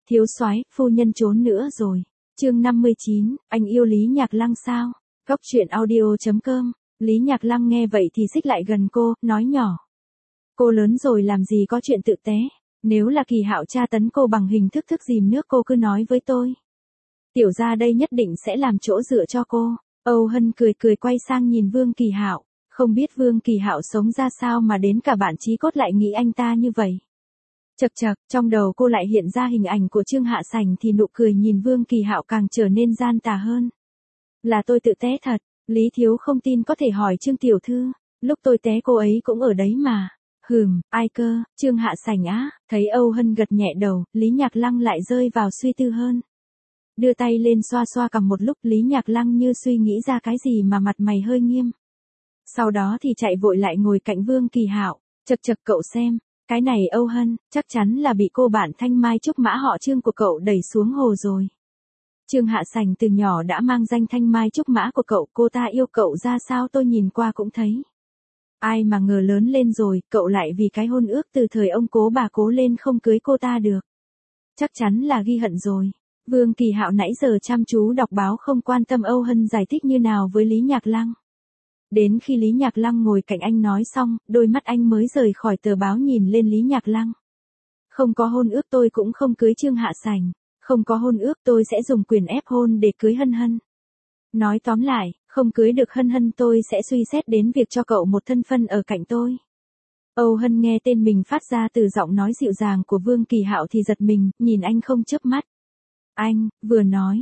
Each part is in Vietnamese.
Thiếu soái, phu nhân trốn nữa rồi. Chương 59, anh yêu Lý Nhạc Lăng sao? Góc truyện audio.com. Lý Nhạc Lăng nghe vậy thì xích lại gần cô, nói nhỏ. Cô lớn rồi làm gì có chuyện tự té, nếu là Kỳ Hạo tra tấn cô bằng hình thức thức dìm nước cô cứ nói với tôi. Tiểu gia đây nhất định sẽ làm chỗ dựa cho cô. Âu Hân cười cười quay sang nhìn Vương Kỳ Hạo, không biết Vương Kỳ Hạo sống ra sao mà đến cả bạn chí cốt lại nghĩ anh ta như vậy. Chậc chậc, trong đầu cô lại hiện ra hình ảnh của Trương Hạ Sảnh thì nụ cười nhìn Vương Kỳ Hạo càng trở nên gian tà hơn. Là tôi tự té thật, Lý Thiếu không tin có thể hỏi Trương Tiểu Thư, lúc tôi té cô ấy cũng ở đấy mà. Ai cơ, Trương Hạ Sảnh á, thấy Âu Hân gật nhẹ đầu, Lý Nhạc Lăng lại rơi vào suy tư hơn. Đưa tay lên xoa xoa cằm một lúc, Lý Nhạc Lăng như suy nghĩ ra cái gì mà mặt mày hơi nghiêm. Sau đó thì chạy vội lại ngồi cạnh Vương Kỳ Hạo, chậc chậc cậu xem, cái này Âu Hân, chắc chắn là bị cô bạn thanh mai trúc mã họ Trương của cậu đẩy xuống hồ rồi. Trương Hạ Sảnh từ nhỏ đã mang danh thanh mai trúc mã của cậu, cô ta yêu cậu ra sao tôi nhìn qua cũng thấy. Ai mà ngờ lớn lên rồi, cậu lại vì cái hôn ước từ thời ông cố bà cố lên không cưới cô ta được. Chắc chắn là ghi hận rồi. Vương Kỳ Hạo nãy giờ chăm chú đọc báo không quan tâm Âu Hân giải thích như nào với Lý Nhạc Lăng. Đến khi Lý Nhạc Lăng ngồi cạnh anh nói xong, đôi mắt anh mới rời khỏi tờ báo nhìn lên Lý Nhạc Lăng. Không có hôn ước tôi cũng không cưới Trương Hạ Sảnh, không có hôn ước tôi sẽ dùng quyền ép hôn để cưới Hân Hân. Nói tóm lại, không cưới được Hân Hân tôi sẽ suy xét đến việc cho cậu một thân phân ở cạnh tôi. Âu Hân nghe tên mình phát ra từ giọng nói dịu dàng của Vương Kỳ Hạo thì giật mình, nhìn anh không chớp mắt. Anh vừa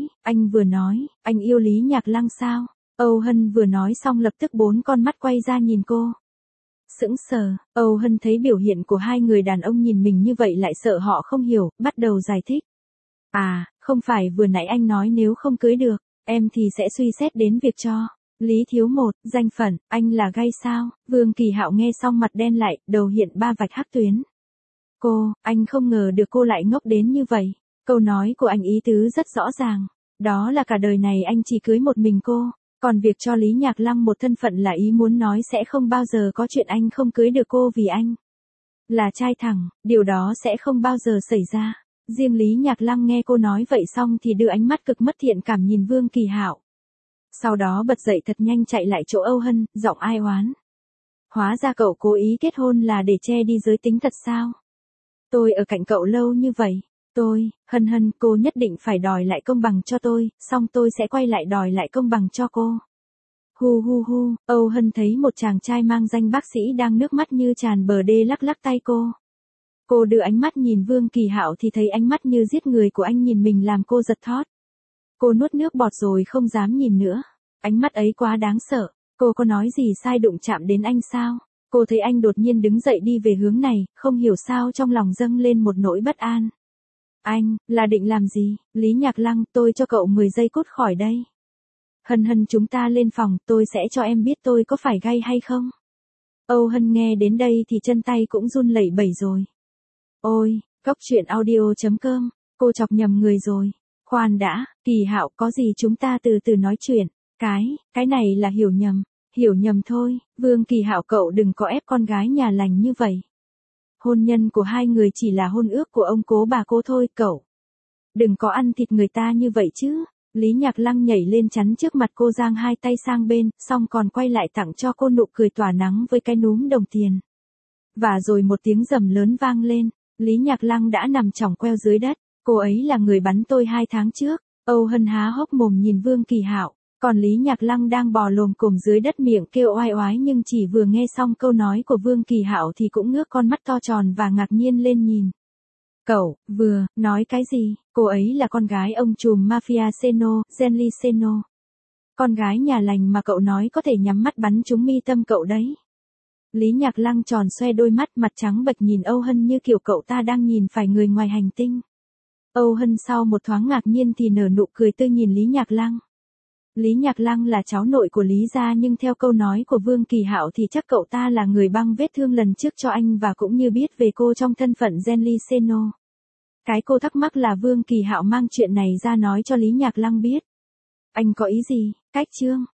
nói, anh yêu Lý Nhạc Lăng sao? Âu Hân vừa nói xong lập tức 4 con mắt quay ra nhìn cô. Sững sờ, Âu Hân thấy biểu hiện của hai người đàn ông nhìn mình như vậy lại sợ họ không hiểu, bắt đầu giải thích. À, không phải vừa nãy anh nói nếu không cưới được, em thì sẽ suy xét đến việc cho Lý Thiếu một danh phận, anh là gay sao? Vương Kỳ Hạo nghe xong mặt đen lại, đầu hiện 3 vạch hắc tuyến. Anh không ngờ được cô lại ngốc đến như vậy. Câu nói của anh ý tứ rất rõ ràng, đó là cả đời này anh chỉ cưới một mình cô, còn việc cho Lý Nhạc Lăng một thân phận là ý muốn nói sẽ không bao giờ có chuyện anh không cưới được cô vì anh là trai thẳng, điều đó sẽ không bao giờ xảy ra. Riêng Lý Nhạc Lăng nghe cô nói vậy xong thì đưa ánh mắt cực mất thiện cảm nhìn Vương Kỳ Hạo. Sau đó bật dậy thật nhanh chạy lại chỗ Âu Hân, giọng ai oán. Hóa ra cậu cố ý kết hôn là để che đi giới tính thật sao? Tôi ở cạnh cậu lâu như vậy. Hân, cô nhất định phải đòi lại công bằng cho tôi, xong tôi sẽ quay lại đòi lại công bằng cho cô. Hu, Âu Hân thấy một chàng trai mang danh bác sĩ đang nước mắt như tràn bờ đê lắc lắc tay cô. Cô đưa ánh mắt nhìn Vương Kỳ Hạo thì thấy ánh mắt như giết người của anh nhìn mình làm cô giật thót. Cô nuốt nước bọt rồi không dám nhìn nữa. Ánh mắt ấy quá đáng sợ. Cô có nói gì sai đụng chạm đến anh sao? Cô thấy anh đột nhiên đứng dậy đi về hướng này, không hiểu sao trong lòng dâng lên một nỗi bất an. Anh, là định làm gì? Lý Nhạc Lăng, tôi cho cậu 10 giây cút khỏi đây. Hân chúng ta lên phòng, tôi sẽ cho em biết tôi có phải gay hay không. Âu Hân nghe đến đây thì chân tay cũng run lẩy bẩy rồi. Ôi, góc truyện audio.com, cô chọc nhầm người rồi. Khoan đã, Kỳ Hạo, có gì chúng ta từ từ nói chuyện. Cái này là hiểu nhầm thôi. Vương Kỳ Hạo, cậu đừng có ép con gái nhà lành như vậy. Hôn nhân của hai người chỉ là hôn ước của ông cố bà cố thôi, cậu đừng có ăn thịt người ta như vậy chứ. Lý Nhạc Lăng nhảy lên chắn trước mặt cô, giang hai tay sang bên, xong còn quay lại tặng cho cô nụ cười tỏa nắng với cái núm đồng tiền. Và rồi một tiếng rầm lớn vang lên, Lý Nhạc Lăng đã nằm chỏng queo dưới đất. Cô ấy là người bắn tôi 2 tháng trước. Âu Hân há hốc mồm nhìn Vương Kỳ Hạo, còn Lý Nhạc Lăng đang bò lồm cồm dưới đất miệng kêu oai oái, nhưng chỉ vừa nghe xong câu nói của Vương Kỳ Hạo thì cũng ngước con mắt to tròn và ngạc nhiên lên nhìn. Cậu, vừa, nói cái gì? Cô ấy là con gái ông trùm mafia Seno, Genly Seno. Con gái nhà lành mà cậu nói có thể nhắm mắt bắn trúng mi tâm cậu đấy. Lý Nhạc Lăng tròn xoe đôi mắt, mặt trắng bệch nhìn Âu Hân như kiểu cậu ta đang nhìn phải người ngoài hành tinh. Âu Hân sau một thoáng ngạc nhiên thì nở nụ cười tươi nhìn Lý Nhạc Lăng. Lý Nhạc Lăng là cháu nội của Lý gia, nhưng theo câu nói của Vương Kỳ Hạo thì chắc cậu ta là người băng vết thương lần trước cho anh và cũng như biết về cô trong thân phận Genly Seno. Cái cô thắc mắc là Vương Kỳ Hạo mang chuyện này ra nói cho Lý Nhạc Lăng biết. Anh có ý gì? Cách chương